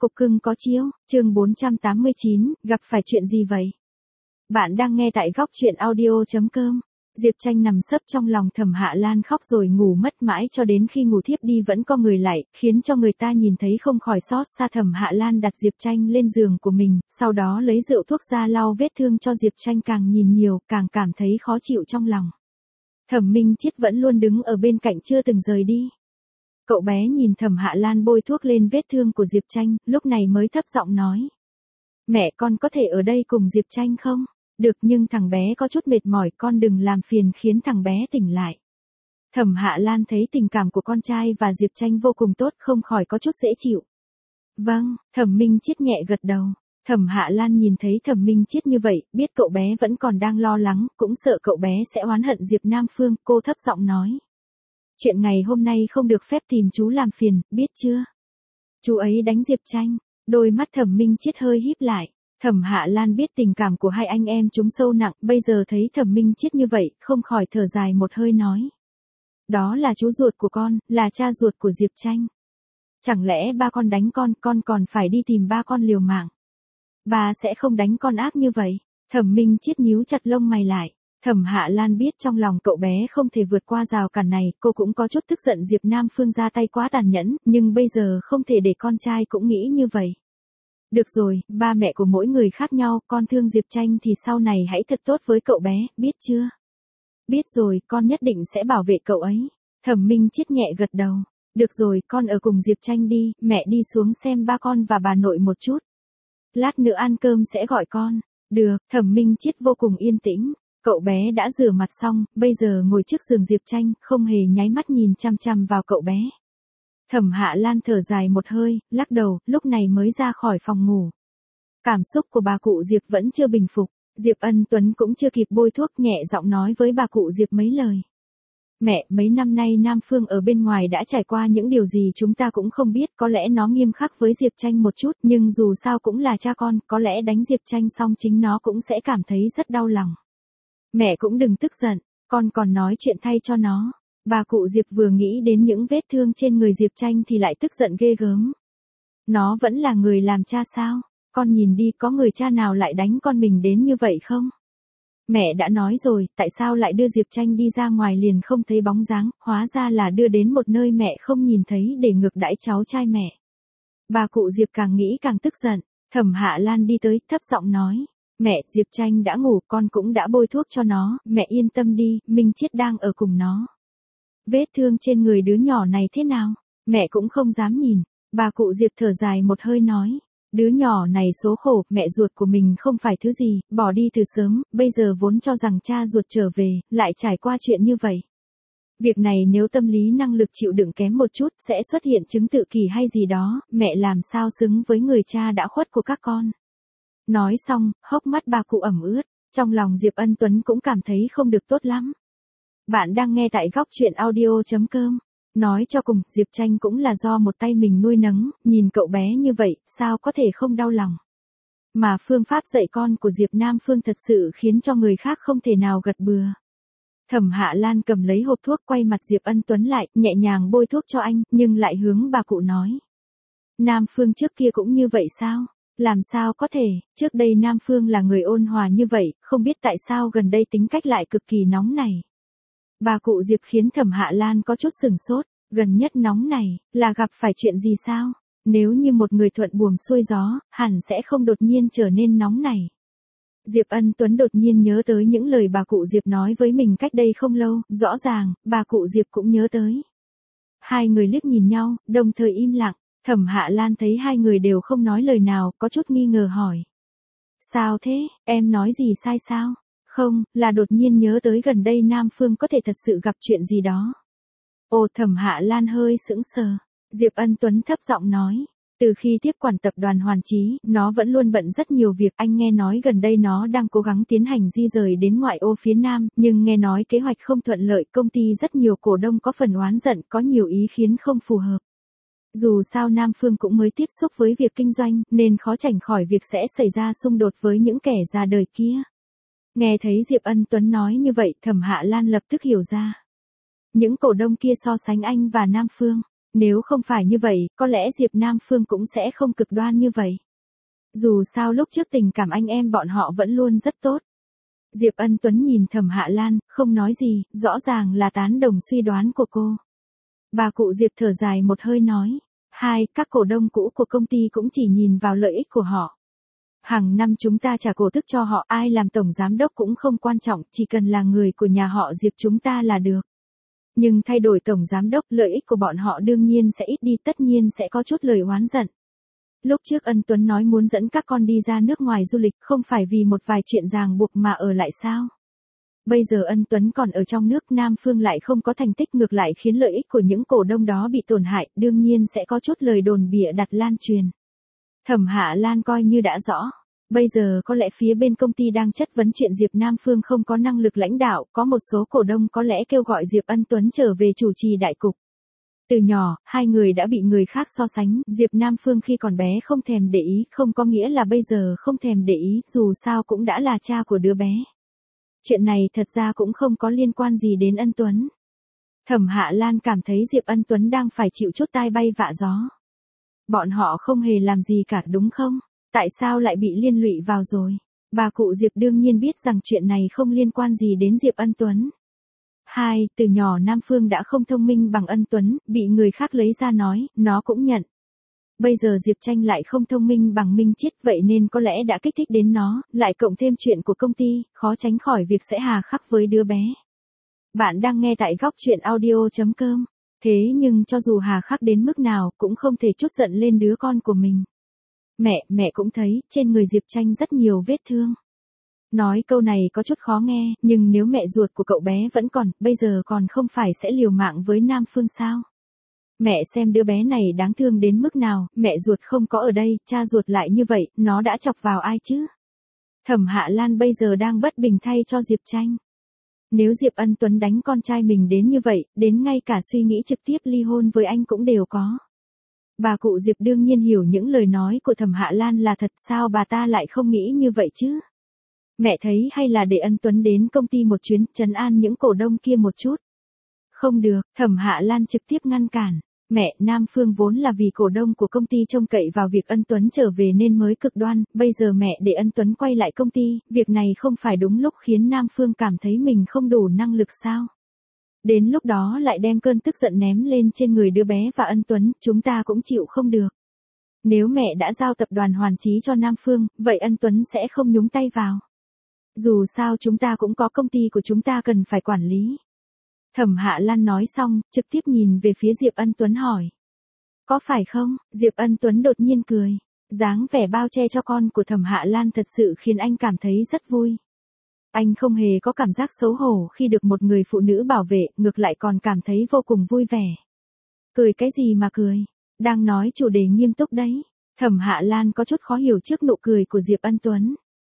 Cục cưng có chiếu, chương 489, gặp phải chuyện gì vậy? Bạn đang nghe tại góc chuyện audio.com. Diệp Tranh nằm sấp trong lòng Thẩm Hạ Lan khóc rồi ngủ mất mãi cho đến khi ngủ thiếp đi vẫn co người lại, khiến cho người ta nhìn thấy không khỏi xót xa. Thẩm Hạ Lan đặt Diệp Tranh lên giường của mình, sau đó lấy rượu thuốc ra lau vết thương cho Diệp Tranh, càng nhìn nhiều, càng cảm thấy khó chịu trong lòng. Thẩm Minh Chiết vẫn luôn đứng ở bên cạnh chưa từng rời đi. Cậu bé nhìn Thẩm Hạ Lan bôi thuốc lên vết thương của Diệp Tranh, lúc này mới thấp giọng nói. Mẹ con có thể ở đây cùng Diệp Tranh không? Được, nhưng thằng bé có chút mệt mỏi, con đừng làm phiền khiến thằng bé tỉnh lại. Thẩm Hạ Lan thấy tình cảm của con trai và Diệp Tranh vô cùng tốt, không khỏi có chút dễ chịu. Vâng, Thẩm Minh Chiết nhẹ gật đầu. Thẩm Hạ Lan nhìn thấy Thẩm Minh Chiết như vậy, biết cậu bé vẫn còn đang lo lắng, cũng sợ cậu bé sẽ oán hận Diệp Nam Phương, cô thấp giọng nói. Chuyện ngày hôm nay không được phép tìm chú làm phiền, biết chưa? Chú ấy đánh Diệp Tranh. Đôi mắt Thẩm Minh Chiết hơi híp lại. Thẩm Hạ Lan biết tình cảm của hai anh em chúng sâu nặng, bây giờ thấy Thẩm Minh Chiết như vậy, không khỏi thở dài một hơi nói. Đó là chú ruột của con, là cha ruột của Diệp Tranh. Chẳng lẽ ba con đánh con còn phải đi tìm ba con liều mạng? Ba sẽ không đánh con ác như vậy. Thẩm Minh Chiết nhíu chặt lông mày lại. Thẩm Hạ Lan biết trong lòng cậu bé không thể vượt qua rào cản này, cô cũng có chút tức giận Diệp Nam Phương ra tay quá tàn nhẫn, nhưng bây giờ không thể để con trai cũng nghĩ như vậy. Được rồi, ba mẹ của mỗi người khác nhau, con thương Diệp Tranh thì sau này hãy thật tốt với cậu bé, biết chưa? Biết rồi, con nhất định sẽ bảo vệ cậu ấy. Thẩm Minh Chiết nhẹ gật đầu. Được rồi, con ở cùng Diệp Tranh đi, mẹ đi xuống xem ba con và bà nội một chút. Lát nữa ăn cơm sẽ gọi con. Được, Thẩm Minh Chiết vô cùng yên tĩnh. Cậu bé đã rửa mặt xong, bây giờ ngồi trước giường Diệp Tranh, không hề nháy mắt nhìn chăm chăm vào cậu bé. Thẩm Hạ Lan thở dài một hơi, lắc đầu, lúc này mới ra khỏi phòng ngủ. Cảm xúc của bà cụ Diệp vẫn chưa bình phục, Diệp Ân Tuấn cũng chưa kịp bôi thuốc, nhẹ giọng nói với bà cụ Diệp mấy lời. Mẹ, mấy năm nay Nam Phương ở bên ngoài đã trải qua những điều gì chúng ta cũng không biết, có lẽ nó nghiêm khắc với Diệp Tranh một chút, nhưng dù sao cũng là cha con, có lẽ đánh Diệp Tranh xong chính nó cũng sẽ cảm thấy rất đau lòng. Mẹ cũng đừng tức giận, con còn nói chuyện thay cho nó. Bà cụ Diệp vừa nghĩ đến những vết thương trên người Diệp Tranh thì lại tức giận ghê gớm. Nó vẫn là người làm cha sao? Con nhìn đi, có người cha nào lại đánh con mình đến như vậy không? Mẹ đã nói rồi, tại sao lại đưa Diệp Tranh đi ra ngoài liền không thấy bóng dáng, hóa ra là đưa đến một nơi mẹ không nhìn thấy để ngược đãi cháu trai mẹ. Bà cụ Diệp càng nghĩ càng tức giận. Thẩm Hạ Lan đi tới, thấp giọng nói. Mẹ, Diệp Tranh đã ngủ, con cũng đã bôi thuốc cho nó, mẹ yên tâm đi, Minh Chiết đang ở cùng nó. Vết thương trên người đứa nhỏ này thế nào? Mẹ cũng không dám nhìn. Bà cụ Diệp thở dài một hơi nói. Đứa nhỏ này số khổ, mẹ ruột của mình không phải thứ gì, bỏ đi từ sớm, bây giờ vốn cho rằng cha ruột trở về, lại trải qua chuyện như vậy. Việc này nếu tâm lý năng lực chịu đựng kém một chút sẽ xuất hiện chứng tự kỷ hay gì đó, mẹ làm sao xứng với người cha đã khuất của các con. Nói xong, hốc mắt bà cụ ẩm ướt, trong lòng Diệp Ân Tuấn cũng cảm thấy không được tốt lắm. Bạn đang nghe tại góc chuyện audio.com. Nói cho cùng, Diệp Tranh cũng là do một tay mình nuôi nấng, nhìn cậu bé như vậy, sao có thể không đau lòng. Mà phương pháp dạy con của Diệp Nam Phương thật sự khiến cho người khác không thể nào gật bừa. Thẩm Hạ Lan cầm lấy hộp thuốc, quay mặt Diệp Ân Tuấn lại, nhẹ nhàng bôi thuốc cho anh, nhưng lại hướng bà cụ nói. Nam Phương trước kia cũng như vậy sao? Làm sao có thể, trước đây Nam Phương là người ôn hòa như vậy, không biết tại sao gần đây tính cách lại cực kỳ nóng này. Bà cụ Diệp khiến Thẩm Hạ Lan có chút sửng sốt, gần nhất nóng này, là gặp phải chuyện gì sao? Nếu như một người thuận buồm xuôi gió, hẳn sẽ không đột nhiên trở nên nóng này. Diệp Ân Tuấn đột nhiên nhớ tới những lời bà cụ Diệp nói với mình cách đây không lâu, rõ ràng, bà cụ Diệp cũng nhớ tới. Hai người liếc nhìn nhau, đồng thời im lặng. Thẩm Hạ Lan thấy hai người đều không nói lời nào, có chút nghi ngờ hỏi. Sao thế, em nói gì sai sao? Không, là đột nhiên nhớ tới gần đây Nam Phương có thể thật sự gặp chuyện gì đó. Ồ, Thẩm Hạ Lan hơi sững sờ. Diệp Ân Tuấn thấp giọng nói. Từ khi tiếp quản tập đoàn Hoàn Chí, nó vẫn luôn bận rất nhiều việc. Anh nghe nói gần đây nó đang cố gắng tiến hành di rời đến ngoại ô phía Nam, nhưng nghe nói kế hoạch không thuận lợi, công ty rất nhiều cổ đông có phần oán giận, có nhiều ý kiến không phù hợp. Dù sao Nam Phương cũng mới tiếp xúc với việc kinh doanh, nên khó tránh khỏi việc sẽ xảy ra xung đột với những kẻ già đời kia. Nghe thấy Diệp Ân Tuấn nói như vậy, Thẩm Hạ Lan lập tức hiểu ra. Những cổ đông kia so sánh anh và Nam Phương, Nếu không phải như vậy, có lẽ Diệp Nam Phương cũng sẽ không cực đoan như vậy. Dù sao lúc trước tình cảm anh em bọn họ vẫn luôn rất tốt. Diệp Ân Tuấn nhìn Thẩm Hạ Lan, không nói gì, rõ ràng là tán đồng suy đoán của cô. Bà cụ Diệp thở dài một hơi nói. Các cổ đông cũ của công ty cũng chỉ nhìn vào lợi ích của họ. Hàng năm chúng ta trả cổ tức cho họ, ai làm tổng giám đốc cũng không quan trọng, chỉ cần là người của nhà họ Diệp chúng ta là được. Nhưng thay đổi tổng giám đốc, lợi ích của bọn họ đương nhiên sẽ ít đi, tất nhiên sẽ có chút lời oán giận. Lúc trước Ân Tuấn nói muốn dẫn các con đi ra nước ngoài du lịch, không phải vì một vài chuyện ràng buộc mà ở lại sao? Bây giờ Ân Tuấn còn ở trong nước, Nam Phương lại không có thành tích, ngược lại khiến lợi ích của những cổ đông đó bị tổn hại, đương nhiên sẽ có chút lời đồn bịa đặt lan truyền. Thẩm Hạ Lan coi như đã rõ. Bây giờ có lẽ phía bên công ty đang chất vấn chuyện Diệp Nam Phương không có năng lực lãnh đạo, có một số cổ đông có lẽ kêu gọi Diệp Ân Tuấn trở về chủ trì đại cục. Từ nhỏ, hai người đã bị người khác so sánh, Diệp Nam Phương khi còn bé không thèm để ý, không có nghĩa là bây giờ không thèm để ý, dù sao cũng đã là cha của đứa bé. Chuyện này thật ra cũng không có liên quan gì đến Ân Tuấn. Thẩm Hạ Lan cảm thấy Diệp Ân Tuấn đang phải chịu chút tai bay vạ gió. Bọn họ không hề làm gì cả đúng không? Tại sao lại bị liên lụy vào rồi? Bà cụ Diệp đương nhiên biết rằng chuyện này không liên quan gì đến Diệp Ân Tuấn. Từ nhỏ Nam Phương đã không thông minh bằng Ân Tuấn, bị người khác lấy ra nói, nó cũng nhận. Bây giờ Diệp Tranh lại không thông minh bằng Minh Chiết, vậy nên có lẽ đã kích thích đến nó, lại cộng thêm chuyện của công ty, khó tránh khỏi việc sẽ hà khắc với đứa bé. Bạn đang nghe tại góc truyện audio.com. Thế nhưng cho dù hà khắc đến mức nào, cũng không thể trút giận lên đứa con của mình. Mẹ cũng thấy, trên người Diệp Tranh rất nhiều vết thương. Nói câu này có chút khó nghe, nhưng nếu mẹ ruột của cậu bé vẫn còn, bây giờ còn không phải sẽ liều mạng với Nam Phương sao? Mẹ xem đứa bé này đáng thương đến mức nào, mẹ ruột không có ở đây, cha ruột lại như vậy, nó đã chọc vào ai chứ? Thẩm Hạ Lan bây giờ đang bất bình thay cho Diệp Tranh. Nếu Diệp Ân Tuấn đánh con trai mình đến như vậy, đến ngay cả suy nghĩ trực tiếp ly hôn với anh cũng đều có. Bà cụ Diệp đương nhiên hiểu những lời nói của Thẩm Hạ Lan là thật, sao bà ta lại không nghĩ như vậy chứ? Mẹ thấy hay là để Ân Tuấn đến công ty một chuyến, trấn an những cổ đông kia một chút. Không được, Thẩm Hạ Lan trực tiếp ngăn cản. Mẹ, Nam Phương vốn là vì cổ đông của công ty trông cậy vào việc Ân Tuấn trở về nên mới cực đoan, bây giờ mẹ để Ân Tuấn quay lại công ty, việc này không phải đúng lúc khiến Nam Phương cảm thấy mình không đủ năng lực sao? Đến lúc đó lại đem cơn tức giận ném lên trên người đứa bé và Ân Tuấn, chúng ta cũng chịu không được. Nếu mẹ đã giao tập đoàn Hoàn Chí cho Nam Phương, vậy Ân Tuấn sẽ không nhúng tay vào. Dù sao chúng ta cũng có công ty của chúng ta cần phải quản lý. Thẩm Hạ Lan nói xong, trực tiếp nhìn về phía Diệp Ân Tuấn hỏi. Có phải không? Diệp Ân Tuấn đột nhiên cười. Dáng vẻ bao che cho con của Thẩm Hạ Lan thật sự khiến anh cảm thấy rất vui. Anh không hề có cảm giác xấu hổ khi được một người phụ nữ bảo vệ, ngược lại còn cảm thấy vô cùng vui vẻ. Cười cái gì mà cười? Đang nói chủ đề nghiêm túc đấy. Thẩm Hạ Lan có chút khó hiểu trước nụ cười của Diệp Ân Tuấn.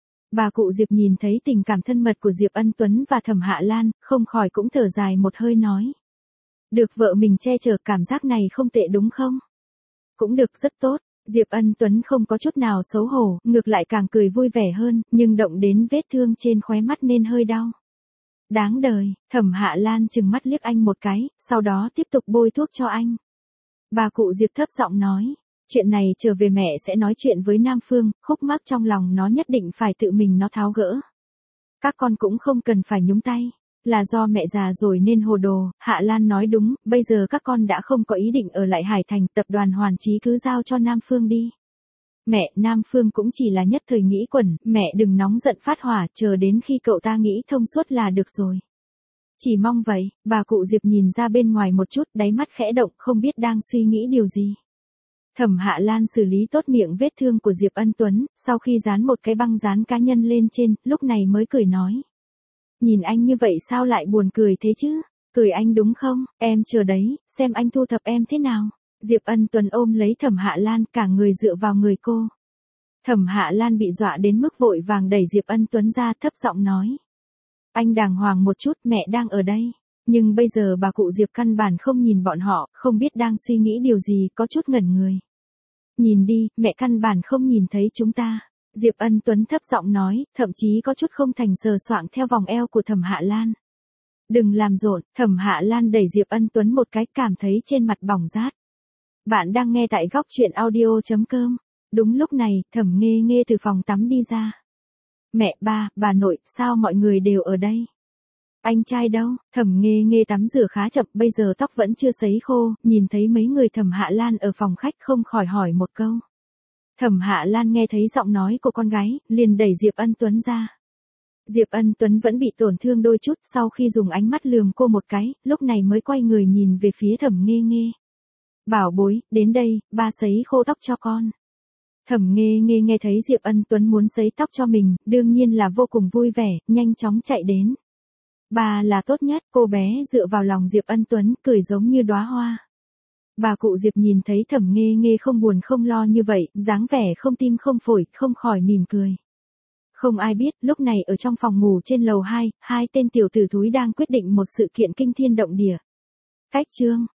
Bà cụ Diệp nhìn thấy tình cảm thân mật của Diệp Ân Tuấn và Thẩm Hạ Lan, không khỏi cũng thở dài một hơi nói. Được vợ mình che chở, cảm giác này không tệ đúng không? Cũng được, rất tốt. Diệp Ân Tuấn không có chút nào xấu hổ, ngược lại càng cười vui vẻ hơn, nhưng động đến vết thương trên khóe mắt nên hơi đau. Đáng đời, Thẩm Hạ Lan chừng mắt liếc anh một cái, sau đó tiếp tục bôi thuốc cho anh. Bà cụ Diệp thấp giọng nói. Chuyện này trở về mẹ sẽ nói chuyện với Nam Phương, khúc mắc trong lòng nó nhất định phải tự mình nó tháo gỡ. Các con cũng không cần phải nhúng tay. Là do mẹ già rồi nên hồ đồ, Hạ Lan nói đúng, bây giờ các con đã không có ý định ở lại Hải Thành, tập đoàn Hoàn Chí cứ giao cho Nam Phương đi. Mẹ, Nam Phương cũng chỉ là nhất thời nghĩ quẩn, mẹ đừng nóng giận phát hỏa, chờ đến khi cậu ta nghĩ thông suốt là được rồi. Chỉ mong vậy, bà cụ Diệp nhìn ra bên ngoài một chút, đáy mắt khẽ động, không biết đang suy nghĩ điều gì. Thẩm Hạ Lan xử lý tốt miệng vết thương của Diệp Ân Tuấn, sau khi dán một cái băng dán cá nhân lên trên, lúc này mới cười nói. Nhìn anh như vậy sao lại buồn cười thế chứ? Cười anh đúng không? Em chờ đấy, xem anh thu thập em thế nào. Diệp Ân Tuấn ôm lấy Thẩm Hạ Lan, cả người dựa vào người cô. Thẩm Hạ Lan bị dọa đến mức vội vàng đẩy Diệp Ân Tuấn ra, thấp giọng nói. Anh đàng hoàng một chút, mẹ đang ở đây. Nhưng bây giờ bà cụ Diệp căn bản không nhìn bọn họ, không biết đang suy nghĩ điều gì, có chút ngẩn người. Nhìn đi, mẹ căn bản không nhìn thấy chúng ta. Diệp Ân Tuấn thấp giọng nói, thậm chí có chút không thành sờ soạng theo vòng eo của Thẩm Hạ Lan. Đừng làm rộn, Thẩm Hạ Lan đẩy Diệp Ân Tuấn một cái, cảm thấy trên mặt bỏng rát. Bạn đang nghe tại góc chuyện audio.com. Đúng lúc này, Thẩm Nghê Nghê từ phòng tắm đi ra. Mẹ, ba, bà nội, sao mọi người đều ở đây? Anh trai đâu? Thẩm Nghê Nghê tắm rửa khá chậm, bây giờ tóc vẫn chưa sấy khô, nhìn thấy mấy người Thẩm Hạ Lan ở phòng khách không khỏi hỏi một câu. Thẩm Hạ Lan nghe thấy giọng nói của con gái, liền đẩy Diệp Ân Tuấn ra. Diệp Ân Tuấn vẫn bị tổn thương đôi chút, sau khi dùng ánh mắt lườm cô một cái, lúc này mới quay người nhìn về phía Thẩm Nghê Nghê. Bảo bối, đến đây, ba sấy khô tóc cho con. Thẩm Nghê Nghê nghe thấy Diệp Ân Tuấn muốn sấy tóc cho mình, đương nhiên là vô cùng vui vẻ, nhanh chóng chạy đến. Bà là tốt nhất, cô bé dựa vào lòng Diệp Ân Tuấn, cười giống như đóa hoa. Bà cụ Diệp nhìn thấy Thẩm Nghê Nghê không buồn không lo như vậy, dáng vẻ không tim không phổi, không khỏi mỉm cười. Không ai biết, lúc này ở trong phòng ngủ trên lầu 2, hai tên tiểu tử thúi đang quyết định một sự kiện kinh thiên động địa. Cách chương